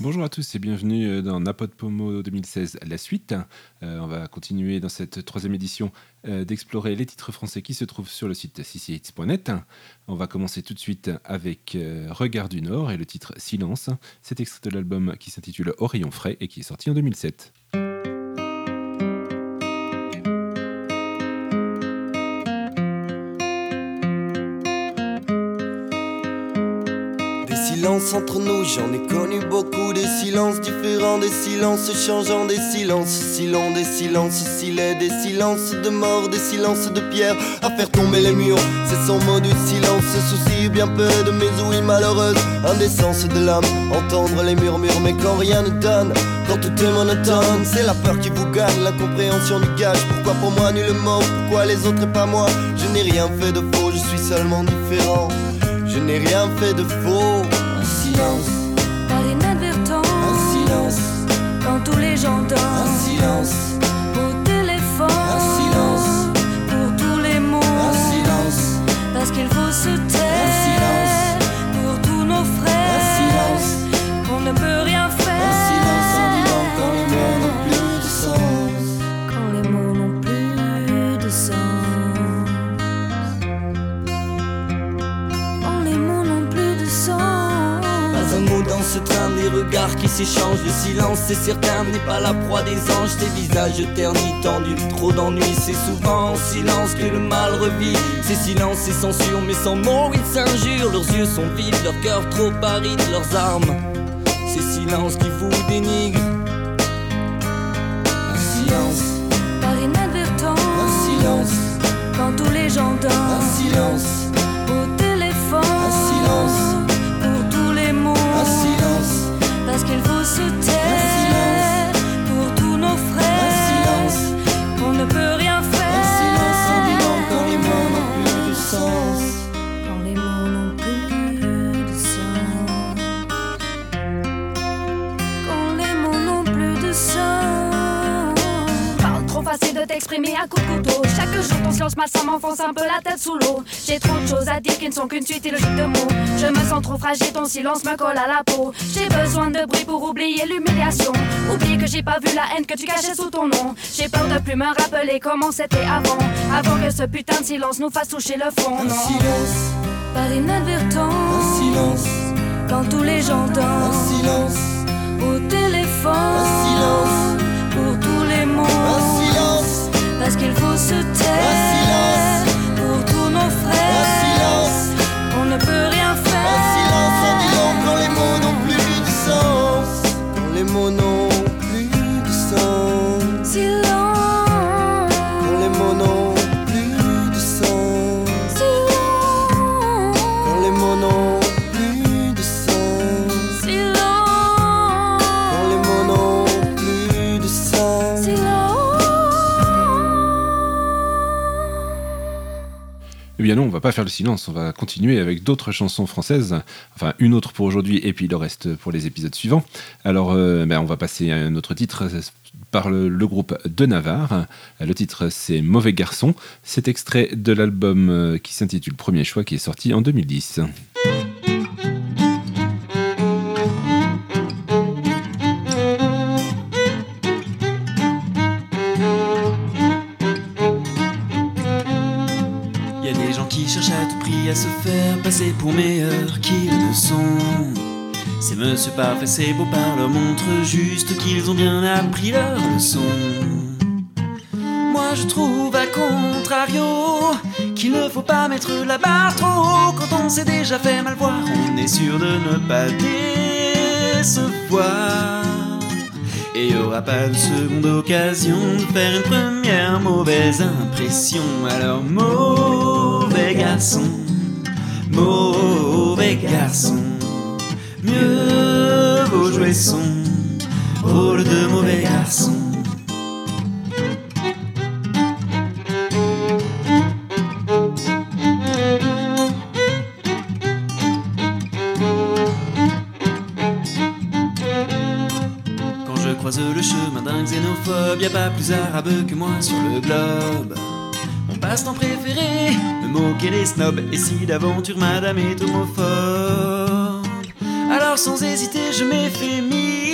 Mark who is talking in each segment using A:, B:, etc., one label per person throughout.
A: Bonjour à tous et bienvenue dans NaPodPoMo 2016, la suite. On va continuer dans cette troisième édition d'explorer les titres français qui se trouvent sur le site cchits.net. On va commencer tout de suite avec Regard du Nord et le titre Silence. C'est extrait de l'album qui s'intitule Au rayon frais et qui est sorti en 2007.
B: Silence entre nous, j'en ai connu beaucoup. Des silences différents, des silences changeants, des silences si longs, des silences si laids, des silences de mort, des silences de pierre. À faire tomber les murs, c'est son mot du silence. Se soucie bien peu de mes ouïes malheureuses. Indécence de l'âme, entendre les murmures, mais quand rien ne donne, quand tout est monotone, c'est la peur qui vous gagne, l'incompréhension du gage. Pourquoi pour moi nullement, pourquoi les autres et pas moi? Je n'ai rien fait de faux, je suis seulement différent. Je n'ai rien fait de faux. Un silence,
C: par inadvertance.
B: un silence,
C: quand tous les gens dorment.
B: un silence,
C: Au téléphone.
B: un silence,
C: pour tous les mots.
B: un silence,
C: Parce qu'il faut se taire.
B: un silence,
C: pour tous nos frères.
B: un silence,
C: qu'on ne peut rien faire.
B: un silence en vivant quand les mots n'ont plus de sens.
C: Quand les mots n'ont plus de sens. Quand les mots n'ont plus de sens.
B: Pas un mot dans ce train, des regards qui s'échangent. Le silence, c'est certain, n'est pas la proie des anges. Des visages ternis, tendus, trop d'ennui. C'est souvent en silence que le mal revit. Ces silences, ces censures, mais sans mots, ils s'injurent. Leurs yeux sont vides, leur cœur trop aride, leurs armes. Ces silences qui vous dénigrent. Un silence,
C: Par inadvertance.
B: un silence,
C: Quand tous les gens
B: un
C: dorment.
B: silence,
C: Au téléphone.
B: un silence,
C: pour tous les mots.
B: un silence,
C: Parce qu'il faut se taire. Pour tous nos
B: un
C: frères.
B: silence.
C: qu'on ne peut rien faire.
B: Un silence en vivant quand les mots n'ont plus de sens.
C: Quand les mots n'ont plus de sens. Quand les mots n'ont plus de sens. Parle trop facile de t'exprimer à coups de couteau. Chaque jour ton silence malsain m'enfonce un peu la tête sous l'eau. J'ai trop de choses à dire qui ne sont qu'une suite illogique de mots. Je me sens trop fragile, ton silence me colle à la peau. J'ai besoin de bruit pour oublier l'humiliation. Oublier que j'ai pas vu la haine que tu cachais sous ton nom. J'ai peur de plus me rappeler comment c'était avant. Avant que ce putain de silence nous fasse toucher le fond.
B: Un
C: Non.
B: silence,
C: Par inadvertance.
B: un silence,
C: Quand tous les gens
B: un
C: dorment.
B: silence,
C: Au téléphone.
B: un silence,
C: pour tous les mots.
B: un silence,
C: Parce qu'il faut se taire.
B: un silence,
C: pour tous nos
B: un
C: frères.
B: silence,
C: On ne peut rien faire.
B: un silence en vivant quand les mots n'ont plus de sens. Quand les mots n'ont plus de sens.
C: Silence.
B: Quand les mots n'ont plus de sens.
C: Silence.
B: Quand les mots n'ont plus de sens.
C: Silence.
B: Quand les mots n'ont plus de sens.
A: Eh bien non, on va pas faire le silence, on va continuer avec d'autres chansons françaises, enfin une autre pour aujourd'hui et puis le reste pour les épisodes suivants. Alors on va passer à un autre titre par le groupe de Navarre. Le titre c'est Mauvais Garçon, c'est extrait de l'album qui s'intitule Premier Choix qui est sorti en 2010.
D: Y a des gens qui cherchent à tout prix à se faire passer pour meilleurs qu'ils ne sont. Ces monsieur parfaits, ces beaux parleurs montrent juste qu'ils ont bien appris leur leçon. Moi je trouve à contrario qu'il ne faut pas mettre la barre trop haut. Quand on s'est déjà fait mal voir, on est sûr de ne pas décevoir. Et y aura pas de seconde occasion de faire une première mauvaise impression. Alors mauvais garçon, mieux vaut jouer son rôle de mauvais garçon. Quand je croise le chemin d'un xénophobe, y a pas plus arabe que moi sur le globe. Mon passe-temps préféré, me moquer les snobs. Et si d'aventure madame est homophobe, alors sans hésiter je m'effémine.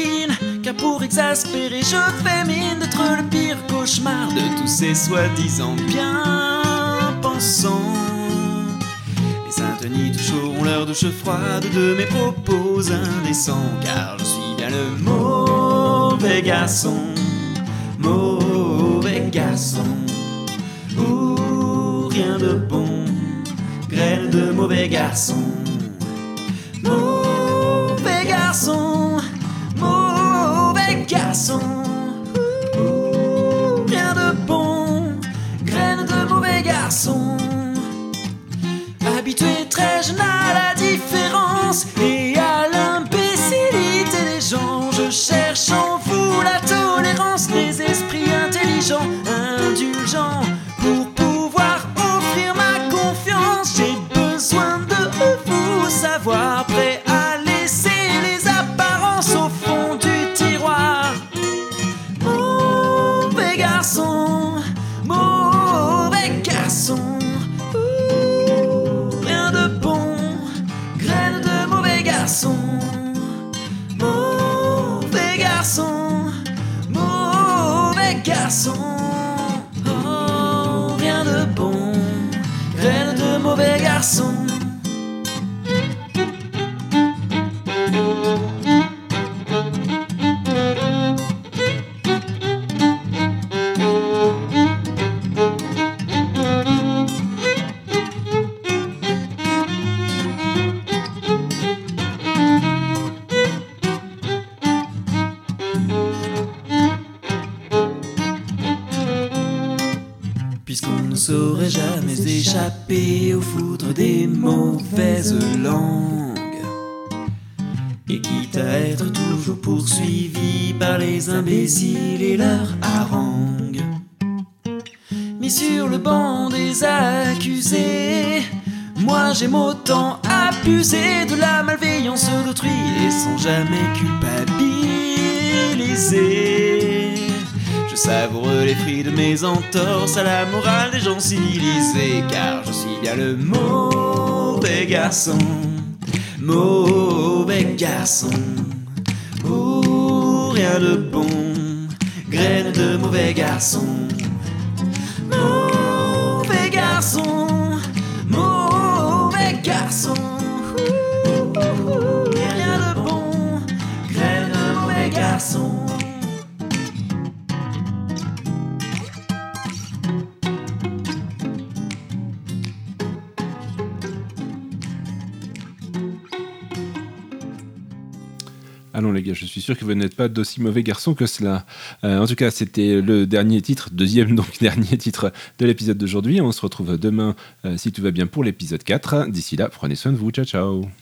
D: car pour exaspérer, je fais mine d'être le pire cauchemar de tous ces soi-disant bien-pensants. Les Saint-Denis toujours ont leur douche froide de mes propos indécents, car je suis bien le mauvais garçon, mauvais garçon. Ouh, rien de bon, graine de mauvais garçon. Mauvais garçon, mauvais garçon. Ouh, rien de bon, graine de mauvais garçon. Habitué très jeune à la différence et à l'imbécilité des gens, je cherche en vous la tolérance, les esprits intelligents, indulgents. Pour pouvoir offrir ma confiance, j'ai besoin de vous savoir, prêt à laisser les apparences au fond du tiroir. Mauvais garçon, mauvais garçon. Rien de bon, graine de mauvais garçon. Mauvais garçon, mauvais garçon. Oh, rien de bon, graine de mauvais garçon. Puisqu'on ne saurait jamais échapper aux foudres des mauvaises langues, et quitte à être toujours poursuivi par les imbéciles et leurs harangues, mis sur le banc des accusés, moi j'aime autant abuser de la malveillance d'autrui et sans jamais culpabiliser. Je savoure les fruits de mes entorses à la morale des gens civilisés, car je suis bien le mauvais garçon, mauvais garçon. Ouh, rien de bon, graine de mauvais garçon. Mauvais garçon, mauvais garçon. Ouh, rien de bon, graine de mauvais garçon.
A: Allons les gars, je suis sûr que vous n'êtes pas d'aussi mauvais garçon que cela. En tout cas, c'était le dernier titre, deuxième donc dernier titre de l'épisode d'aujourd'hui. On se retrouve demain, si tout va bien, pour l'épisode 4. D'ici là, prenez soin de vous. Ciao, ciao.